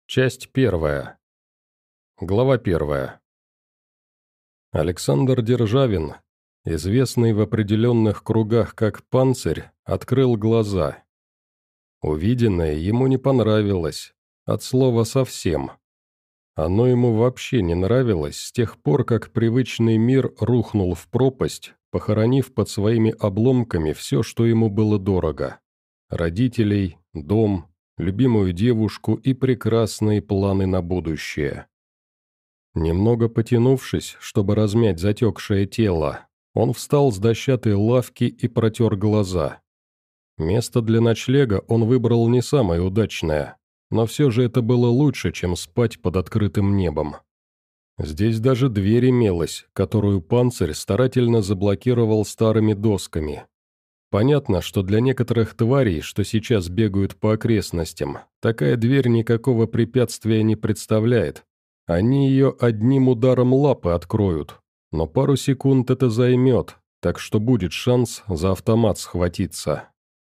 Часть первая. Глава первая. Александр Державин, известный в определенных кругах как «Панцирь», открыл глаза. Увиденное ему не понравилось, от слова совсем. Оно ему вообще не нравилось с тех пор, как привычный мир рухнул в пропасть, похоронив под своими обломками все, что ему было дорого. Родителей, дом, любимую девушку и прекрасные планы на будущее. Немного потянувшись, чтобы размять затекшее тело, он встал с дощатой лавки и протер глаза. Место для ночлега он выбрал не самое удачное, но все же это было лучше, чем спать под открытым небом. Здесь даже дверь имелась, которую панцирь старательно заблокировал старыми досками. Понятно, что для некоторых тварей, что сейчас бегают по окрестностям, такая дверь никакого препятствия не представляет. Они ее одним ударом лапы откроют, но пару секунд это займет, так что будет шанс за автомат схватиться.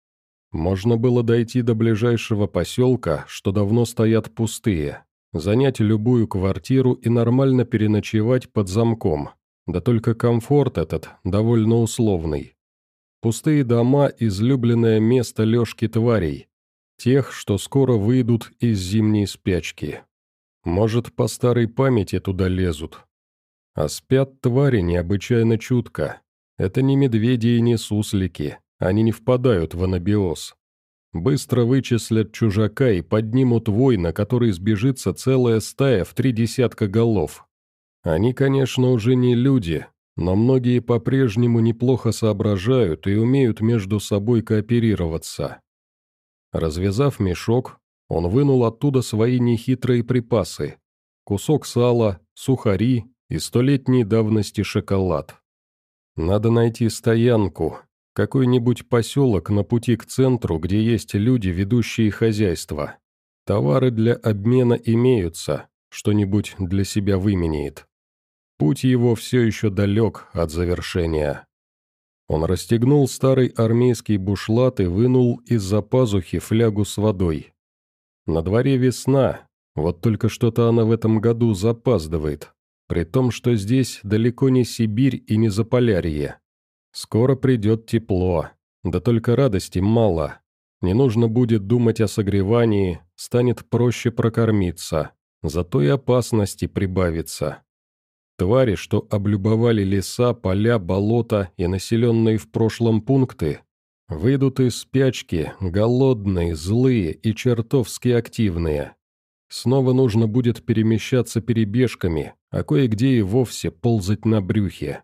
Можно было дойти до ближайшего поселка, что давно стоят пустые, занять любую квартиру и нормально переночевать под замком, да только комфорт этот довольно условный. Пустые дома – излюбленное место лёжки тварей, тех, что скоро выйдут из зимней спячки. Может, по старой памяти туда лезут. А спят твари необычайно чутко. Это не медведи и не суслики, они не впадают в анабиоз. Быстро вычислят чужака и поднимут вой, на который сбежится целая стая в 30 голов. Они, конечно, уже не люди, но многие по-прежнему неплохо соображают и умеют между собой кооперироваться. Развязав мешок, он вынул оттуда свои нехитрые припасы. Кусок сала, сухари и 100-летней давности шоколад. Надо найти стоянку, какой-нибудь поселок на пути к центру, где есть люди, ведущие хозяйство. Товары для обмена имеются, что-нибудь для себя выменяет. Путь его все еще далек от завершения. Он расстегнул старый армейский бушлат и вынул из-за пазухи флягу с водой. На дворе весна, вот только что-то она в этом году запаздывает, при том, что здесь далеко не Сибирь и не Заполярье. Скоро придет тепло, да только радости мало. Не нужно будет думать о согревании, станет проще прокормиться, зато и опасности прибавится. Твари, что облюбовали леса, поля, болота и населенные в прошлом пункты, выйдут из спячки, голодные, злые и чертовски активные. Снова нужно будет перемещаться перебежками, а кое-где и вовсе ползать на брюхе.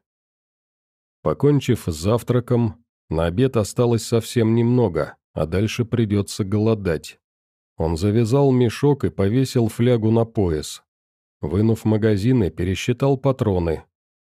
Покончив с завтраком, на обед осталось совсем немного, а дальше придется голодать. Он завязал мешок и повесил флягу на пояс. Вынув магазины, пересчитал патроны.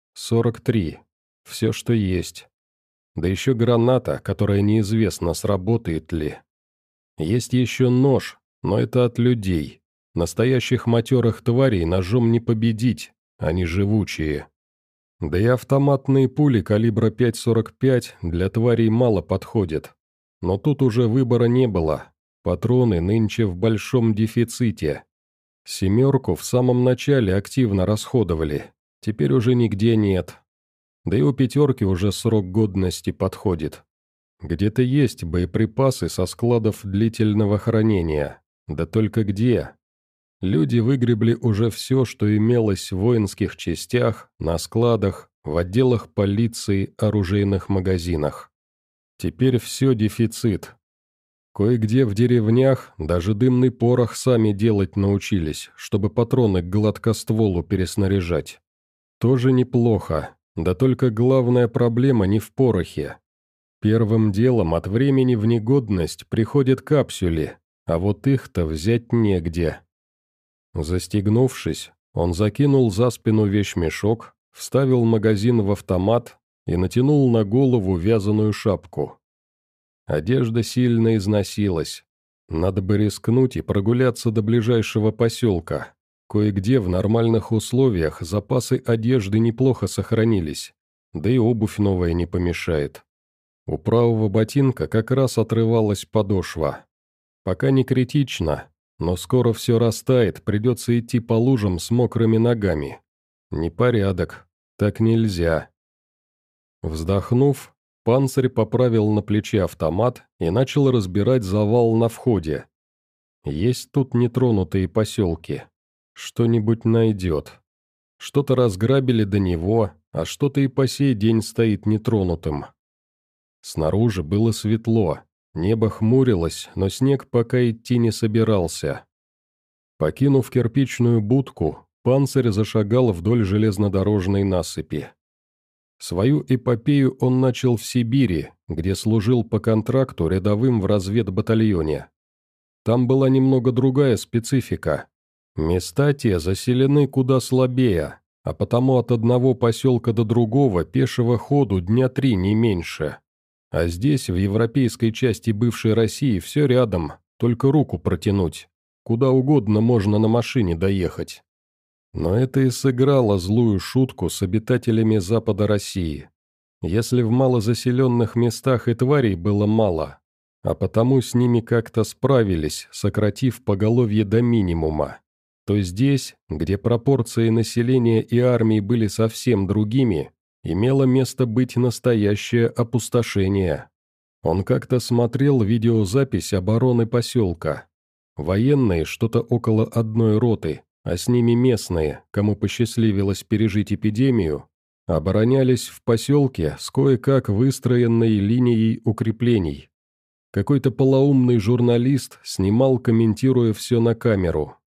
43. Все, что есть. Да еще граната, которая неизвестно, сработает ли. Есть еще нож, но это от людей. Настоящих матерых тварей ножом не победить, они живучие. Да и автоматные пули калибра 5,45 для тварей мало подходят. Но тут уже выбора не было. Патроны нынче в большом дефиците. «Семерку» в самом начале активно расходовали, теперь уже нигде нет. Да и у «пятерки» уже срок годности подходит. Где-то есть боеприпасы со складов длительного хранения, да только где? Люди выгребли уже все, что имелось в воинских частях, на складах, в отделах полиции, оружейных магазинах. Теперь все дефицит. Кое-где в деревнях даже дымный порох сами делать научились, чтобы патроны к гладкостволу переснаряжать. Тоже неплохо, да только главная проблема не в порохе. Первым делом от времени в негодность приходят капсюли, а вот их-то взять негде. Застегнувшись, он закинул за спину вещмешок, вставил магазин в автомат и натянул на голову вязаную шапку. Одежда сильно износилась. Надо бы рискнуть и прогуляться до ближайшего поселка. Кое-где в нормальных условиях запасы одежды неплохо сохранились, да и обувь новая не помешает. У правого ботинка как раз отрывалась подошва. Пока не критично, Но скоро все растает, придется идти по лужам с мокрыми ногами. Непорядок. Так нельзя. Вздохнув, Панцирь поправил на плече автомат и начал разбирать завал на входе. Есть тут нетронутые поселки. Что-нибудь найдет. Что-то разграбили до него, а что-то и по сей день стоит нетронутым. Снаружи было светло, небо хмурилось, но снег пока идти не собирался. Покинув кирпичную будку, Панцирь зашагал вдоль железнодорожной насыпи. Свою эпопею он начал в Сибири, где служил по контракту рядовым в разведбатальоне. Там была немного другая специфика. Места те заселены куда слабее, а потому от одного поселка до другого пешего ходу дня 3 не меньше. А здесь, в европейской части бывшей России, все рядом, только руку протянуть. Куда угодно можно на машине доехать. Но это и сыграло злую шутку с обитателями Запада России. Если в малозаселенных местах и тварей было мало, а потому с ними как-то справились, сократив поголовье до минимума, то здесь, где пропорции населения и армии были совсем другими, имело место быть настоящее опустошение. Он как-то смотрел видеозапись обороны поселка. Военные, что-то около одной роты, а с ними местные, кому посчастливилось пережить эпидемию, оборонялись в поселке с кое-как выстроенной линией укреплений. Какой-то полоумный журналист снимал, комментируя все на камеру.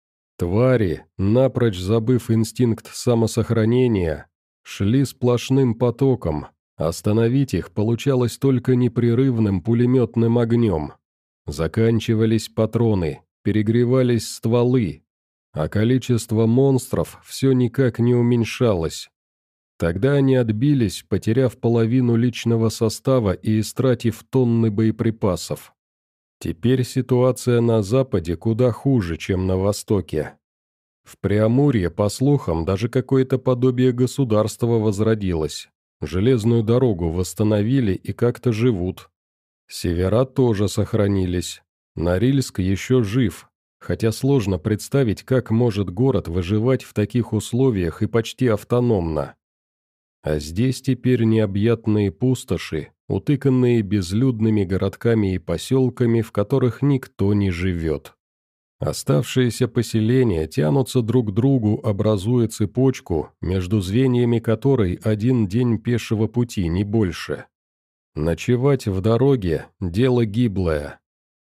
Твари, напрочь забыв инстинкт самосохранения, шли сплошным потоком, остановить их получалось только непрерывным пулеметным огнем. Заканчивались патроны, перегревались стволы, а количество монстров все никак не уменьшалось. Тогда они отбились, потеряв половину личного состава и истратив тонны боеприпасов. Теперь ситуация на Западе куда хуже, чем на Востоке. В Преамурье, по слухам, даже какое-то подобие государства возродилось. Железную дорогу восстановили и как-то живут. Севера тоже сохранились. Норильск еще жив, хотя сложно представить, как может город выживать в таких условиях и почти автономно. А здесь теперь необъятные пустоши, утыканные безлюдными городками и поселками, в которых никто не живет. Оставшиеся поселения тянутся друг к другу, образуя цепочку, между звеньями которой один день пешего пути, не больше. Ночевать в дороге – дело гиблое.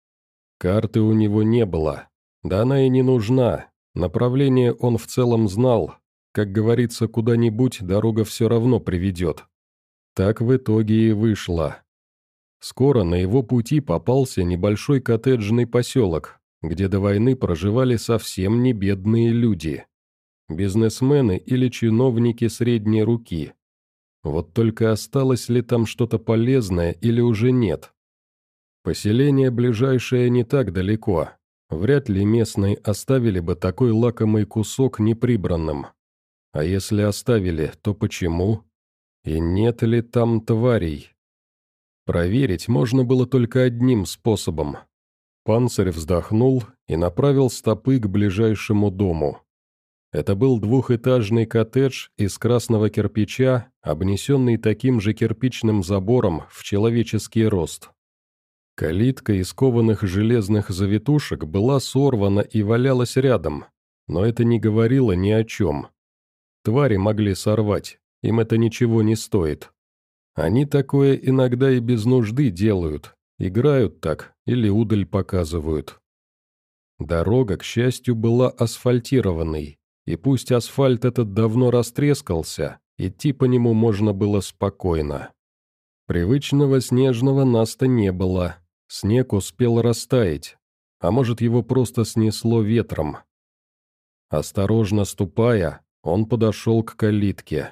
Карты у него не было. Да она и не нужна. Направление он в целом знал. Как говорится, куда-нибудь дорога все равно приведет. Так в итоге и вышло. Скоро на его пути попался небольшой коттеджный поселок, где до войны проживали совсем не бедные люди. Бизнесмены или чиновники средней руки. Вот только осталось ли там что-то полезное или уже нет? Поселение ближайшее не так далеко. Вряд ли местные оставили бы такой лакомый кусок неприбранным. А если оставили, то почему? И нет ли там тварей? Проверить можно было только одним способом. Панцирь вздохнул и направил стопы к ближайшему дому. Это был двухэтажный коттедж из красного кирпича, обнесенный таким же кирпичным забором в человеческий рост. Калитка из кованых железных завитушек была сорвана и валялась рядом, но это не говорило ни о чем. Твари могли сорвать, им это ничего не стоит. Они такое иногда и без нужды делают, играют так или удаль показывают. Дорога, к счастью, была асфальтированной. И пусть асфальт этот давно растрескался, идти по нему можно было спокойно. Привычного снежного наста не было, снег успел растаять, а может его просто снесло ветром. Осторожно ступая, он подошел к калитке.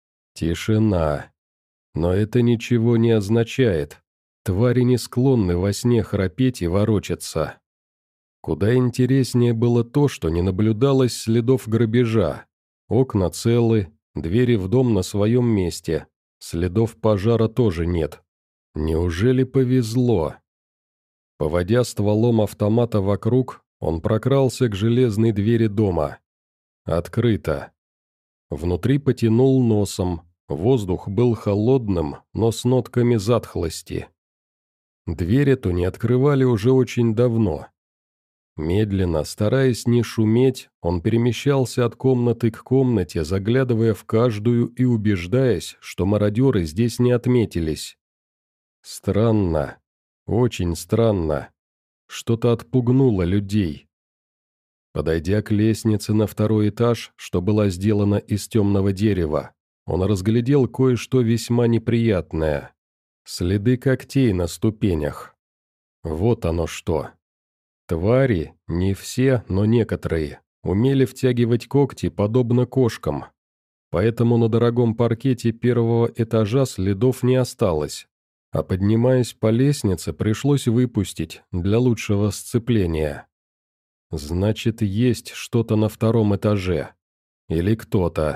Тишина. Но это ничего не означает. Твари не склонны во сне храпеть и ворочаться. Куда интереснее было то, что не наблюдалось следов грабежа. Окна целы, двери в дом на своем месте, следов пожара тоже нет. Неужели повезло? Поводя стволом автомата вокруг, Он прокрался к железной двери дома. Открыто. Внутри потянул носом, воздух был холодным, но с нотками затхлости. Дверь эту не открывали уже очень давно. Медленно, стараясь не шуметь, он перемещался от комнаты к комнате, заглядывая в каждую и убеждаясь, что мародеры здесь не отметились. Странно, очень странно. Что-то отпугнуло людей. Подойдя к лестнице на второй этаж, что была сделана из темного дерева, он разглядел кое-что весьма неприятное. Следы когтей на ступенях. Вот оно что. Твари, не все, но некоторые, умели втягивать когти, подобно кошкам. Поэтому на дорогом паркете первого этажа следов не осталось. А поднимаясь по лестнице, пришлось выпустить для лучшего сцепления. Значит, есть что-то на втором этаже. Или кто-то.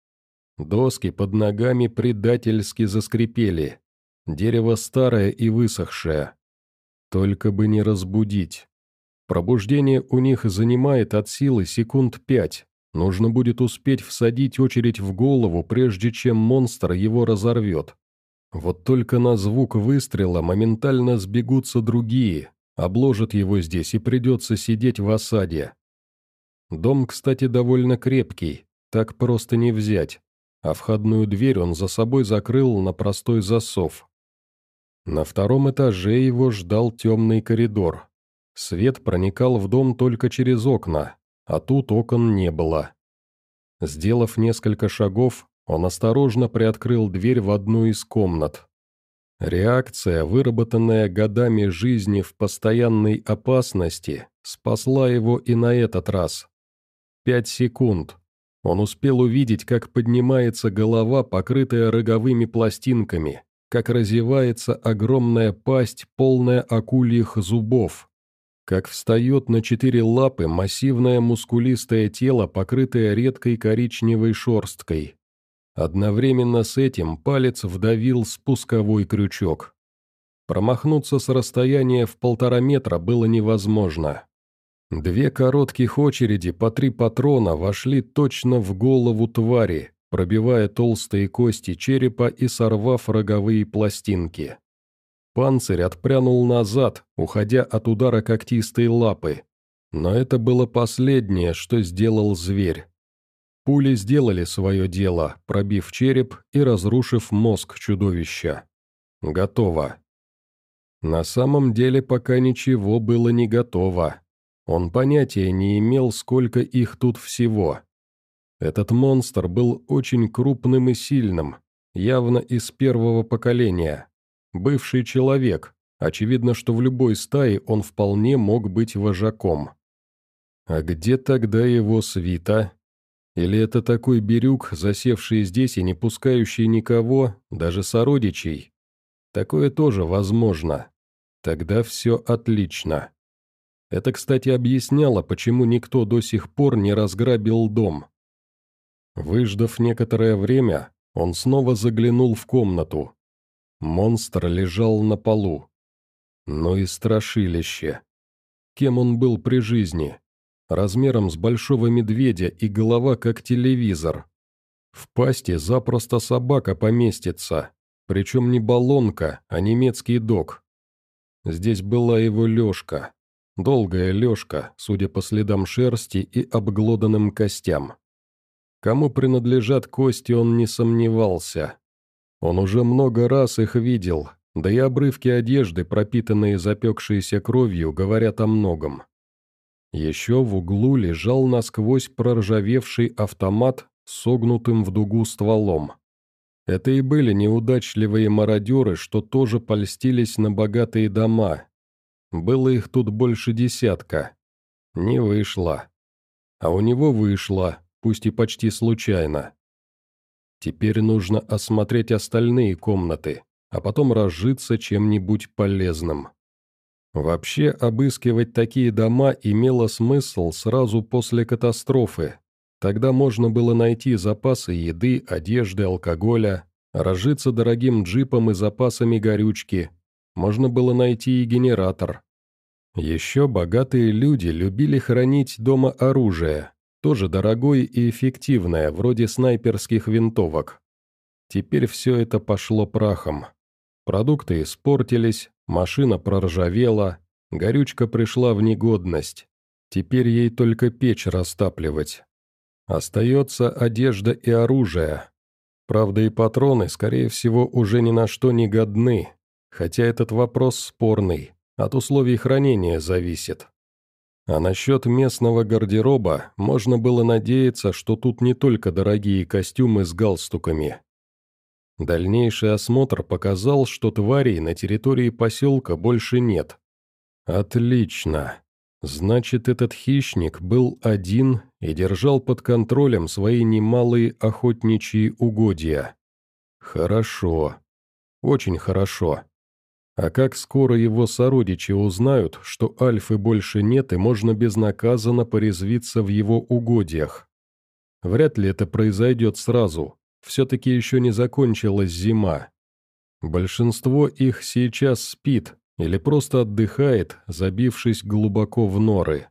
Доски под ногами предательски заскрипели. Дерево старое и высохшее. Только бы не разбудить. Пробуждение у них занимает от силы секунд 5. Нужно будет успеть всадить очередь в голову, прежде чем монстр его разорвет. Вот только на звук выстрела моментально сбегутся другие, обложат его здесь и придется сидеть в осаде. Дом, кстати, довольно крепкий, так просто не взять, а входную дверь он за собой закрыл на простой засов. На втором этаже его ждал темный коридор. Свет проникал в дом только через окна, а тут окон не было. Сделав несколько шагов, он осторожно приоткрыл дверь в одну из комнат. Реакция, выработанная годами жизни в постоянной опасности, спасла его и на этот раз. 5 секунд. Он успел увидеть, как поднимается голова, покрытая роговыми пластинками, как разевается огромная пасть, полная акульих зубов, как встает на 4 лапы массивное мускулистое тело, покрытое редкой коричневой шерсткой. Одновременно с этим палец вдавил спусковой крючок. Промахнуться с расстояния в 1,5 метра было невозможно. 2 коротких очереди по 3 патрона вошли точно в голову твари, пробивая толстые кости черепа и сорвав роговые пластинки. Панцирь отпрянул назад, уходя от удара когтистой лапы. Но это было последнее, что сделал зверь. Пули сделали свое дело, пробив череп и разрушив мозг чудовища. Готово. На самом деле пока ничего было не готово. Он понятия не имел, сколько их тут всего. Этот монстр был очень крупным и сильным, явно из первого поколения. Бывший человек, очевидно, что в любой стае он вполне мог быть вожаком. А где тогда его свита? Или это такой бирюк, засевший здесь и не пускающий никого, даже сородичей? Такое тоже возможно. Тогда все отлично. Это, кстати, объясняло, почему никто до сих пор не разграбил дом. Выждав некоторое время, он снова заглянул в комнату. Монстр лежал на полу. Ну и страшилище. Кем он был при жизни? Размером с большого медведя и голова как телевизор. В пасти запросто собака поместится, причем не баллонка, а немецкий дог. Здесь была его лёжка. Долгая лёжка, судя по следам шерсти и обглоданным костям. Кому принадлежат кости, он не сомневался. Он уже много раз их видел, да и обрывки одежды, пропитанные запекшейся кровью, говорят о многом. Еще в углу лежал насквозь проржавевший автомат с согнутым в дугу стволом. Это и были неудачливые мародеры, что тоже польстились на богатые дома. Было их тут больше 10. Не вышло. А у него вышло, пусть и почти случайно. Теперь нужно осмотреть остальные комнаты, а потом разжиться чем-нибудь полезным. Вообще, обыскивать такие дома имело смысл сразу после катастрофы. Тогда можно было найти запасы еды, одежды, алкоголя, разжиться дорогим джипом и запасами горючки. Можно было найти и генератор. Еще богатые люди любили хранить дома оружие, тоже дорогое и эффективное, вроде снайперских винтовок. Теперь все это пошло прахом. Продукты испортились, машина проржавела, горючка пришла в негодность. Теперь ей только печь растапливать. Остается одежда и оружие. Правда, и патроны, скорее всего, уже ни на что не годны, хотя этот вопрос спорный, от условий хранения зависит. А насчет местного гардероба можно было надеяться, что тут не только дорогие костюмы с галстуками. Дальнейший осмотр показал, что тварей на территории поселка больше нет. Отлично. Значит, этот хищник был один и держал под контролем свои немалые охотничьи угодья. Хорошо. Очень хорошо. А как скоро его сородичи узнают, что Альфы больше нет и можно безнаказанно порезвиться в его угодьях? Вряд ли это произойдет сразу. Все-таки еще не закончилась зима. Большинство их сейчас спит или просто отдыхает, забившись глубоко в норы.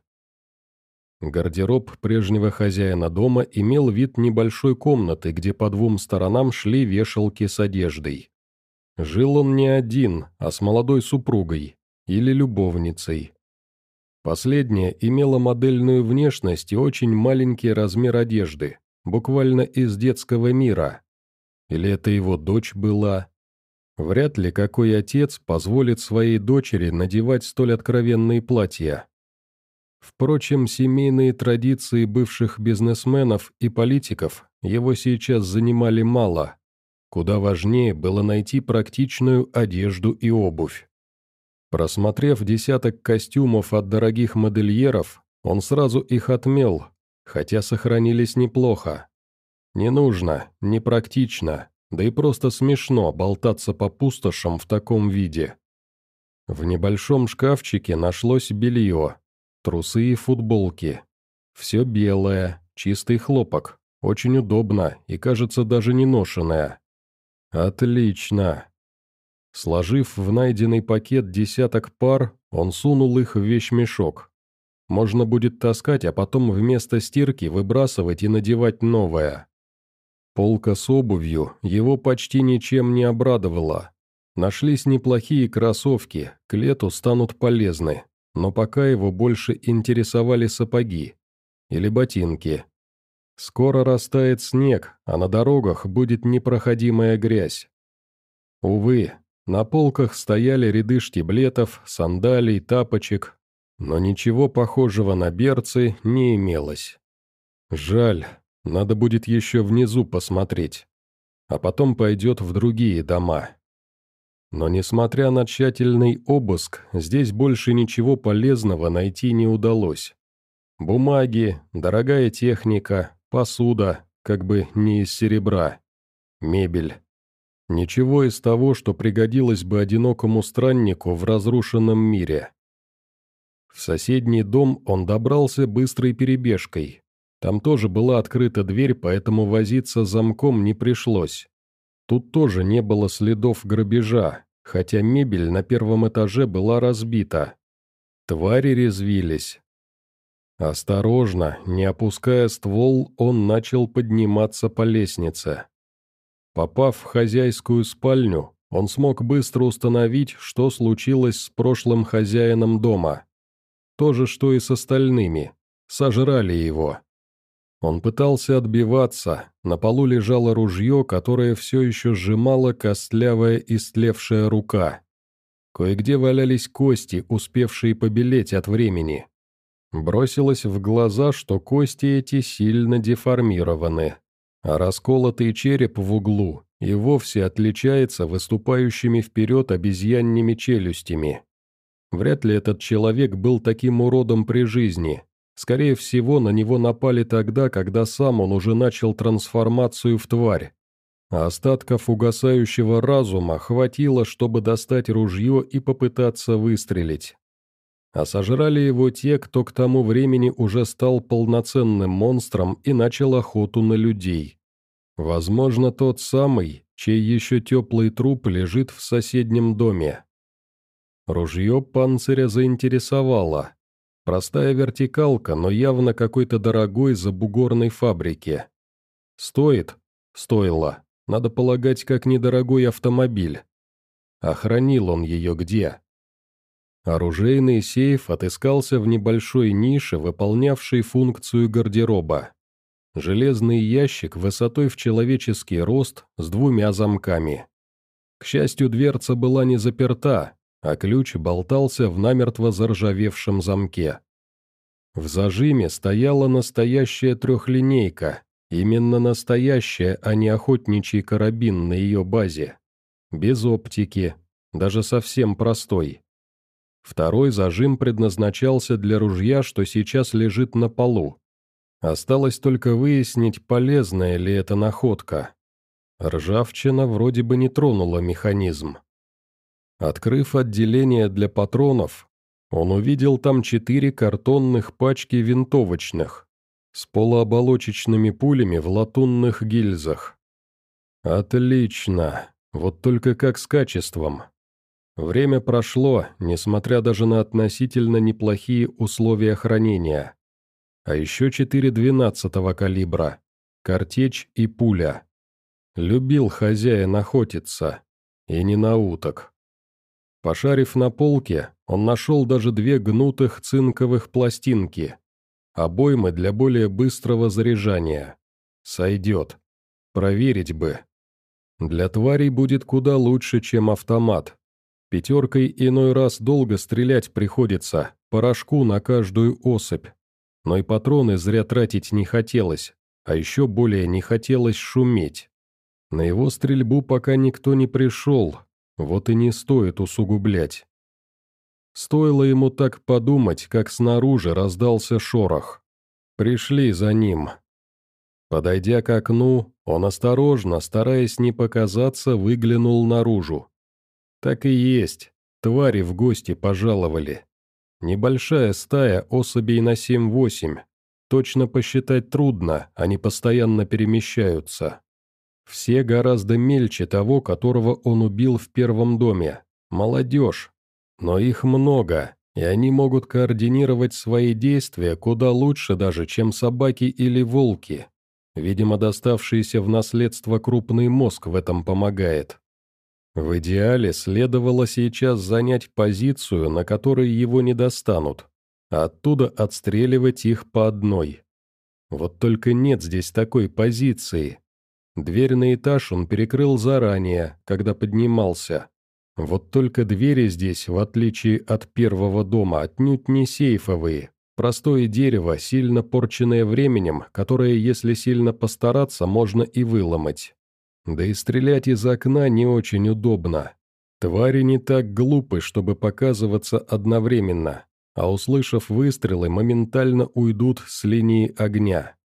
Гардероб прежнего хозяина дома имел вид небольшой комнаты, где по двум сторонам шли вешалки с одеждой. Жил он не один, а с молодой супругой или любовницей. Последняя имела модельную внешность и очень маленький размер одежды, буквально из детского мира. Или это его дочь была? Вряд ли какой отец позволит своей дочери надевать столь откровенные платья. Впрочем, семейные традиции бывших бизнесменов и политиков его сейчас занимали мало. Куда важнее было найти практичную одежду и обувь. Просмотрев десяток костюмов от дорогих модельеров, он сразу их отмел, хотя сохранились неплохо. Не нужно, непрактично, да и просто смешно болтаться по пустошам в таком виде. В небольшом шкафчике нашлось белье, трусы и футболки. Все белое, чистый хлопок, очень удобно и, кажется, даже не ношеное. Отлично. Сложив в найденный пакет десяток пар, он сунул их в вещмешок. Можно будет таскать, а потом вместо стирки выбрасывать и надевать новое. Полка с обувью его почти ничем не обрадовала. Нашлись неплохие кроссовки, к лету станут полезны, но пока его больше интересовали сапоги или ботинки. Скоро растает снег, а на дорогах будет непроходимая грязь. Увы, на полках стояли ряды штиблетов, сандалий, тапочек, но ничего похожего на берцы не имелось. Жаль, надо будет еще внизу посмотреть, а потом пойдет в другие дома. Но несмотря на тщательный обыск, здесь больше ничего полезного найти не удалось. Бумаги, дорогая техника, посуда, как бы не из серебра, мебель. Ничего из того, что пригодилось бы одинокому страннику в разрушенном мире. В соседний дом он добрался быстрой перебежкой. Там тоже была открыта дверь, поэтому возиться с замком не пришлось. Тут тоже не было следов грабежа, хотя мебель на первом этаже была разбита. Твари резвились. Осторожно, не опуская ствол, он начал подниматься по лестнице. Попав в хозяйскую спальню, он смог быстро установить, что случилось с прошлым хозяином дома. То же, что и с остальными. Сожрали его. Он пытался отбиваться, на полу лежало ружье, которое все еще сжимала костлявая истлевшая рука. Кое-где валялись кости, успевшие побелеть от времени. Бросилось в глаза, что кости эти сильно деформированы, а расколотый череп в углу и вовсе отличается выступающими вперед обезьянными челюстями. Вряд ли этот человек был таким уродом при жизни. Скорее всего, на него напали тогда, когда сам он уже начал трансформацию в тварь. А остатков угасающего разума хватило, чтобы достать ружье и попытаться выстрелить. А сожрали его те, кто к тому времени уже стал полноценным монстром и начал охоту на людей. Возможно, тот самый, чей еще теплый труп лежит в соседнем доме. Ружье Панциря заинтересовало. Простая вертикалка, но явно какой-то дорогой забугорной фабрики. Стоит? Стоило. Надо полагать, как недорогой автомобиль. А хранил он ее где? Оружейный сейф отыскался в небольшой нише, выполнявшей функцию гардероба. Железный ящик высотой в человеческий рост с 2 замками. К счастью, дверца была не заперта, а ключ болтался в намертво заржавевшем замке. В зажиме стояла настоящая трехлинейка, именно настоящая, а не охотничий карабин на ее базе. Без оптики, даже совсем простой. Второй зажим предназначался для ружья, что сейчас лежит на полу. Осталось только выяснить, полезная ли эта находка. Ржавчина вроде бы не тронула механизм. Открыв отделение для патронов, он увидел там 4 картонных пачки винтовочных с полуоболочечными пулями в латунных гильзах. Отлично, вот только как с качеством. Время прошло, несмотря даже на относительно неплохие условия хранения. А еще 4 12-го калибра, картечь и пуля. Любил хозяин охотиться, и не на уток. Пошарив на полке, он нашел даже 2 гнутых цинковых пластинки. Обоймы для более быстрого заряжания. Сойдет. Проверить бы. Для тварей будет куда лучше, чем автомат. 5 иной раз долго стрелять приходится, порошку на каждую особь. Но и патроны зря тратить не хотелось, а еще более не хотелось шуметь. На его стрельбу пока никто не пришел, вот и не стоит усугублять. Стоило ему так подумать, как снаружи раздался шорох. Пришли за ним. Подойдя к окну, он осторожно, стараясь не показаться, выглянул наружу. Так и есть, твари в гости пожаловали. Небольшая стая особей на 7-8. Точно посчитать трудно, они постоянно перемещаются. Все гораздо мельче того, которого он убил в первом доме. Молодежь. Но их много, и они могут координировать свои действия куда лучше даже, чем собаки или волки. Видимо, доставшийся в наследство крупный мозг в этом помогает. В идеале следовало сейчас занять позицию, на которой его не достанут, а оттуда отстреливать их по одной. Вот только нет здесь такой позиции. Дверь на этаж он перекрыл заранее, когда поднимался. Вот только двери здесь, в отличие от первого дома, отнюдь не сейфовые. Простое дерево, сильно порченное временем, которое, если сильно постараться, можно и выломать. Да и стрелять из окна не очень удобно. Твари не так глупы, чтобы показываться одновременно, а услышав выстрелы, моментально уйдут с линии огня.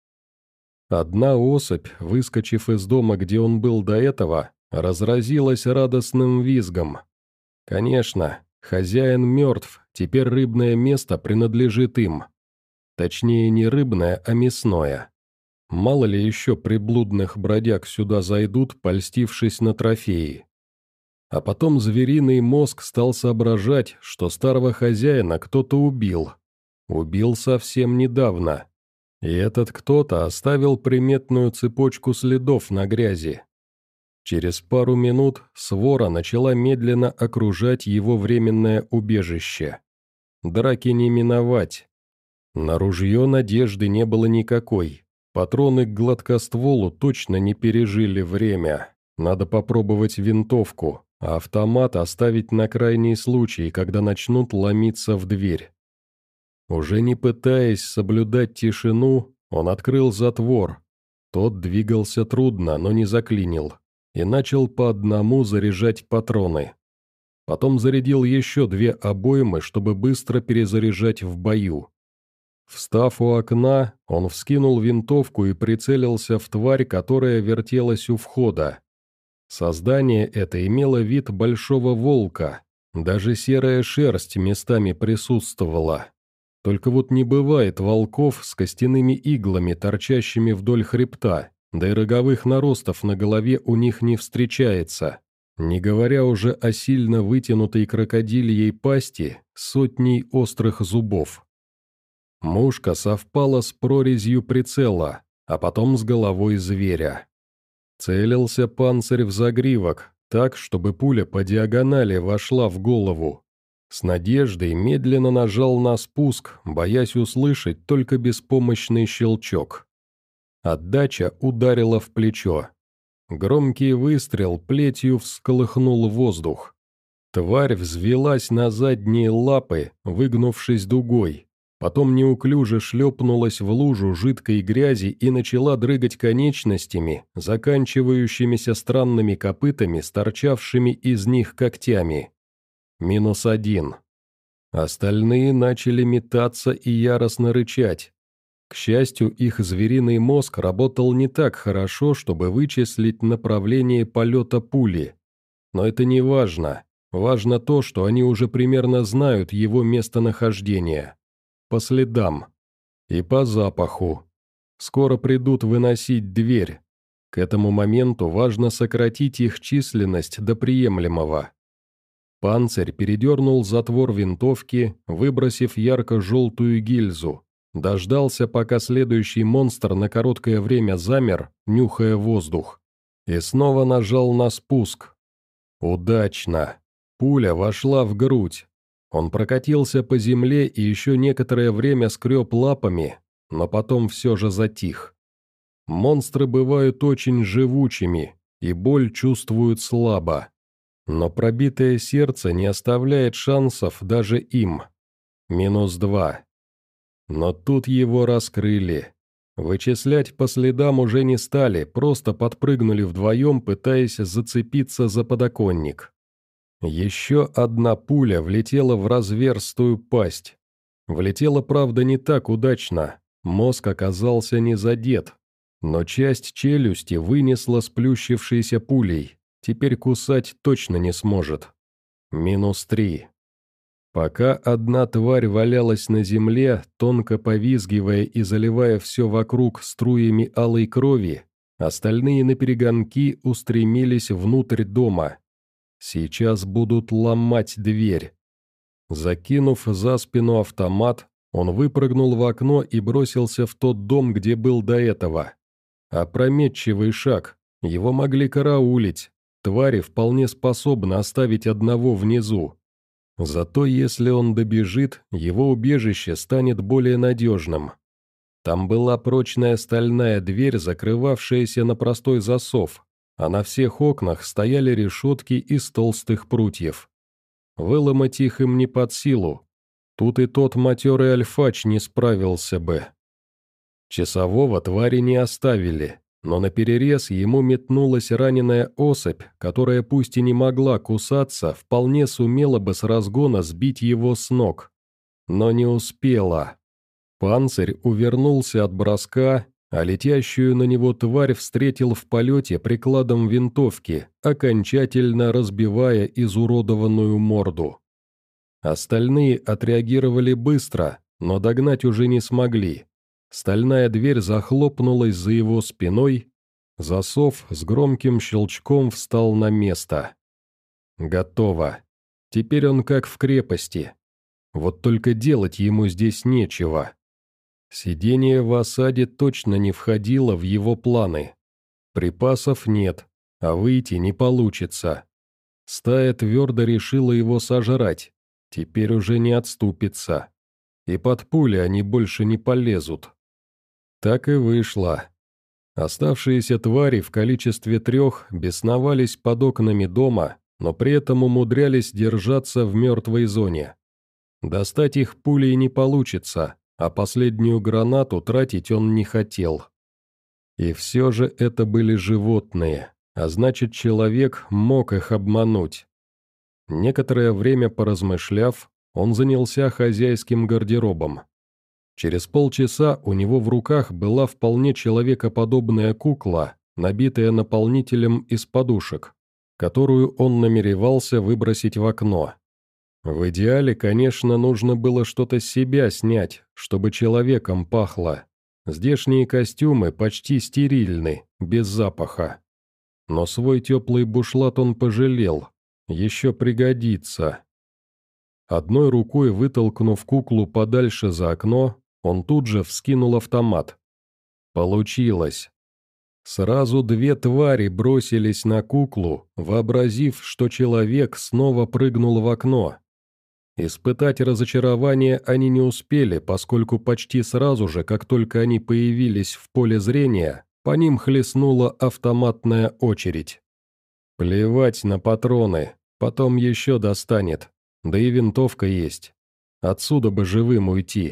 Одна особь, выскочив из дома, где он был до этого, разразилась радостным визгом. Конечно, хозяин мертв, теперь рыбное место принадлежит им. Точнее, не рыбное, а мясное. Мало ли еще приблудных бродяг сюда зайдут, польстившись на трофеи. А потом звериный мозг стал соображать, что старого хозяина кто-то убил. Убил совсем недавно. И этот кто-то оставил приметную цепочку следов на грязи. Через пару минут свора начала медленно окружать его временное убежище. Драки не миновать. На ружье надежды не было никакой. Патроны к гладкостволу точно не пережили время. Надо попробовать винтовку, а автомат оставить на крайний случай, когда начнут ломиться в дверь. Уже не пытаясь соблюдать тишину, он открыл затвор. Тот двигался трудно, но не заклинил, и начал по одному заряжать патроны. Потом зарядил еще 2 обоймы, чтобы быстро перезаряжать в бою. Встав у окна, он вскинул винтовку и прицелился в тварь, которая вертелась у входа. Создание это имело вид большого волка, даже серая шерсть местами присутствовала. Только вот не бывает волков с костяными иглами, торчащими вдоль хребта, да и роговых наростов на голове у них не встречается. не говоря уже о сильно вытянутой крокодильей пасти с сотней острых зубов. Мушка совпала с прорезью прицела, а потом с головой зверя. Целился панцирь в загривок, так, чтобы пуля по диагонали вошла в голову. С надеждой медленно нажал на спуск, боясь услышать только беспомощный щелчок. Отдача ударила в плечо. Громкий выстрел плетью всколыхнул воздух. Тварь взвелась на задние лапы, выгнувшись дугой. Потом неуклюже шлепнулась в лужу жидкой грязи и начала дрыгать конечностями, заканчивающимися странными копытами с торчавшими из них когтями. -1. Остальные начали метаться и яростно рычать. К счастью, их звериный мозг работал не так хорошо, чтобы вычислить направление полета пули. Но это не важно. Важно то, что они уже примерно знают его местонахождение. По следам. И по запаху. Скоро придут выносить дверь. К этому моменту важно сократить их численность до приемлемого. Панцирь передернул затвор винтовки, выбросив ярко-желтую гильзу. Дождался, пока следующий монстр на короткое время замер, нюхая воздух. И снова нажал на спуск. Удачно. Пуля вошла в грудь. Он прокатился по земле и еще некоторое время скреб лапами, но потом все же затих. Монстры бывают очень живучими, и боль чувствуют слабо. Но пробитое сердце не оставляет шансов даже им. -2. Но тут его раскрыли. Вычислять по следам уже не стали, просто подпрыгнули вдвоем, пытаясь зацепиться за подоконник. Еще одна пуля влетела в разверстую пасть. Влетела, правда, не так удачно, мозг оказался не задет, но часть челюсти вынесла сплющившейся пулей, теперь кусать точно не сможет. -3. Пока одна тварь валялась на земле, тонко повизгивая и заливая все вокруг струями алой крови, остальные наперегонки устремились внутрь дома. Сейчас будут ломать дверь. Закинув за спину автомат, он выпрыгнул в окно и бросился в тот дом, где был до этого. Опрометчивый шаг, его могли караулить, твари вполне способны оставить одного внизу. Зато если он добежит, его убежище станет более надежным. Там была прочная стальная дверь, закрывавшаяся на простой засов, а на всех окнах стояли решетки из толстых прутьев. Выломать их им не под силу. Тут и тот матерый альфач не справился бы. Часового твари не оставили, но наперерез ему метнулась раненая особь, которая пусть и не могла кусаться, вполне сумела бы с разгона сбить его с ног. Но не успела. Панцирь увернулся от броска, а летящую на него тварь встретил в полете прикладом винтовки, окончательно разбивая изуродованную морду. Остальные отреагировали быстро, но догнать уже не смогли. Стальная дверь захлопнулась за его спиной, засов с громким щелчком встал на место. Готово. Теперь он как в крепости. Вот только делать ему здесь нечего. Сидение в осаде точно не входило в его планы. Припасов нет, а выйти не получится. Стая твердо решила его сожрать, теперь уже не отступится. И под пули они больше не полезут. Так и вышло. Оставшиеся твари в количестве 3 бесновались под окнами дома, но при этом умудрялись держаться в мертвой зоне. Достать их пулей не получится, а последнюю гранату тратить он не хотел. И все же это были животные, а значит, человек мог их обмануть. Некоторое время поразмышляв, он занялся хозяйским гардеробом. Через полчаса у него в руках была вполне человекоподобная кукла, набитая наполнителем из подушек, которую он намеревался выбросить в окно. В идеале, конечно, нужно было что-то с себя снять, чтобы человеком пахло. Здешние костюмы почти стерильны, без запаха. но свой теплый бушлат он пожалел. Еще пригодится. Одной рукой вытолкнув куклу подальше за окно, он тут же вскинул автомат. Получилось. Сразу две твари бросились на куклу, вообразив, что человек снова прыгнул в окно. Испытать разочарование они не успели, поскольку почти сразу же, как только они появились в поле зрения, по ним хлестнула автоматная очередь. Плевать на патроны, потом еще достанет, да и винтовка есть. Отсюда бы живым уйти.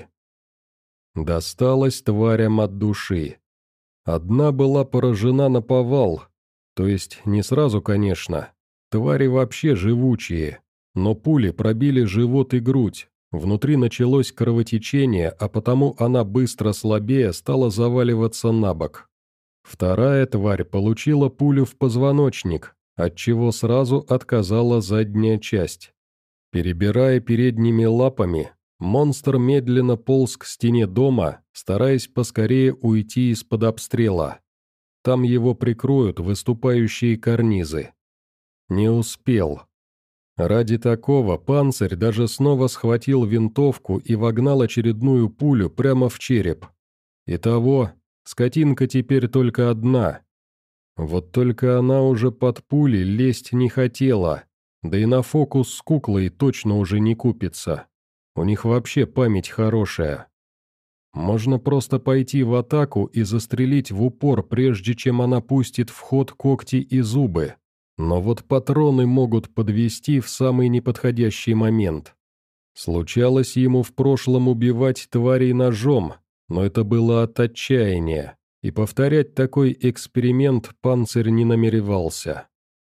Досталось тварям от души. Одна была поражена наповал, то есть не сразу, конечно. Твари вообще живучие, но пули пробили живот и грудь, внутри началось кровотечение, а потому она быстро слабее стала заваливаться на бок. Вторая тварь получила пулю в позвоночник, отчего сразу отказала задняя часть. Перебирая передними лапами, монстр медленно полз к стене дома, стараясь поскорее уйти из-под обстрела. Там его прикроют выступающие карнизы. Не успел. Ради такого панцирь даже снова схватил винтовку и вогнал очередную пулю прямо в череп. Итого, скотинка теперь только одна. Вот только она уже под пули лезть не хотела, да и на фокус с куклой точно уже не купится. У них вообще память хорошая. Можно просто пойти в атаку и застрелить в упор, прежде чем она пустит в ход когти и зубы. Но вот патроны могут подвести в самый неподходящий момент. Случалось ему в прошлом убивать тварей ножом, но это было от отчаяния, и повторять такой эксперимент панцирь не намеревался.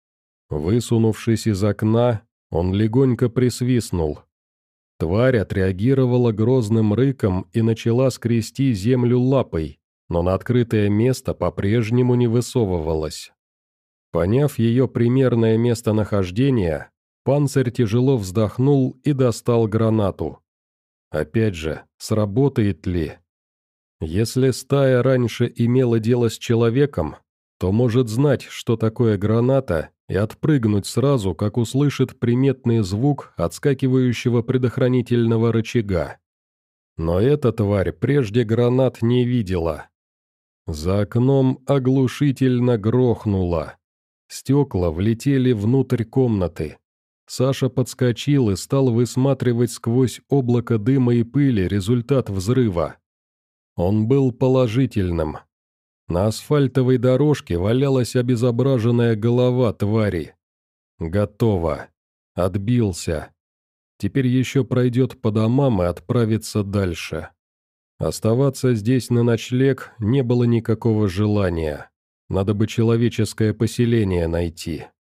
Высунувшись из окна, он легонько присвистнул. Тварь отреагировала грозным рыком и начала скрести землю лапой, но на открытое место по-прежнему не высовывалась. Поняв ее примерное местонахождение, панцирь тяжело вздохнул и достал гранату. Опять же, сработает ли? Если стая раньше имела дело с человеком, то может знать, что такое граната, и отпрыгнуть сразу, как услышит приметный звук отскакивающего предохранительного рычага. Но эта тварь прежде гранат не видела. За окном оглушительно грохнуло. Стекла влетели внутрь комнаты. Саша подскочил и стал высматривать сквозь облако дыма и пыли результат взрыва. Он был положительным. На асфальтовой дорожке валялась обезображенная голова твари. Готово. Отбился. Теперь еще пройдет по домам и отправится дальше. Оставаться здесь на ночлег не было никакого желания. Надо бы человеческое поселение найти.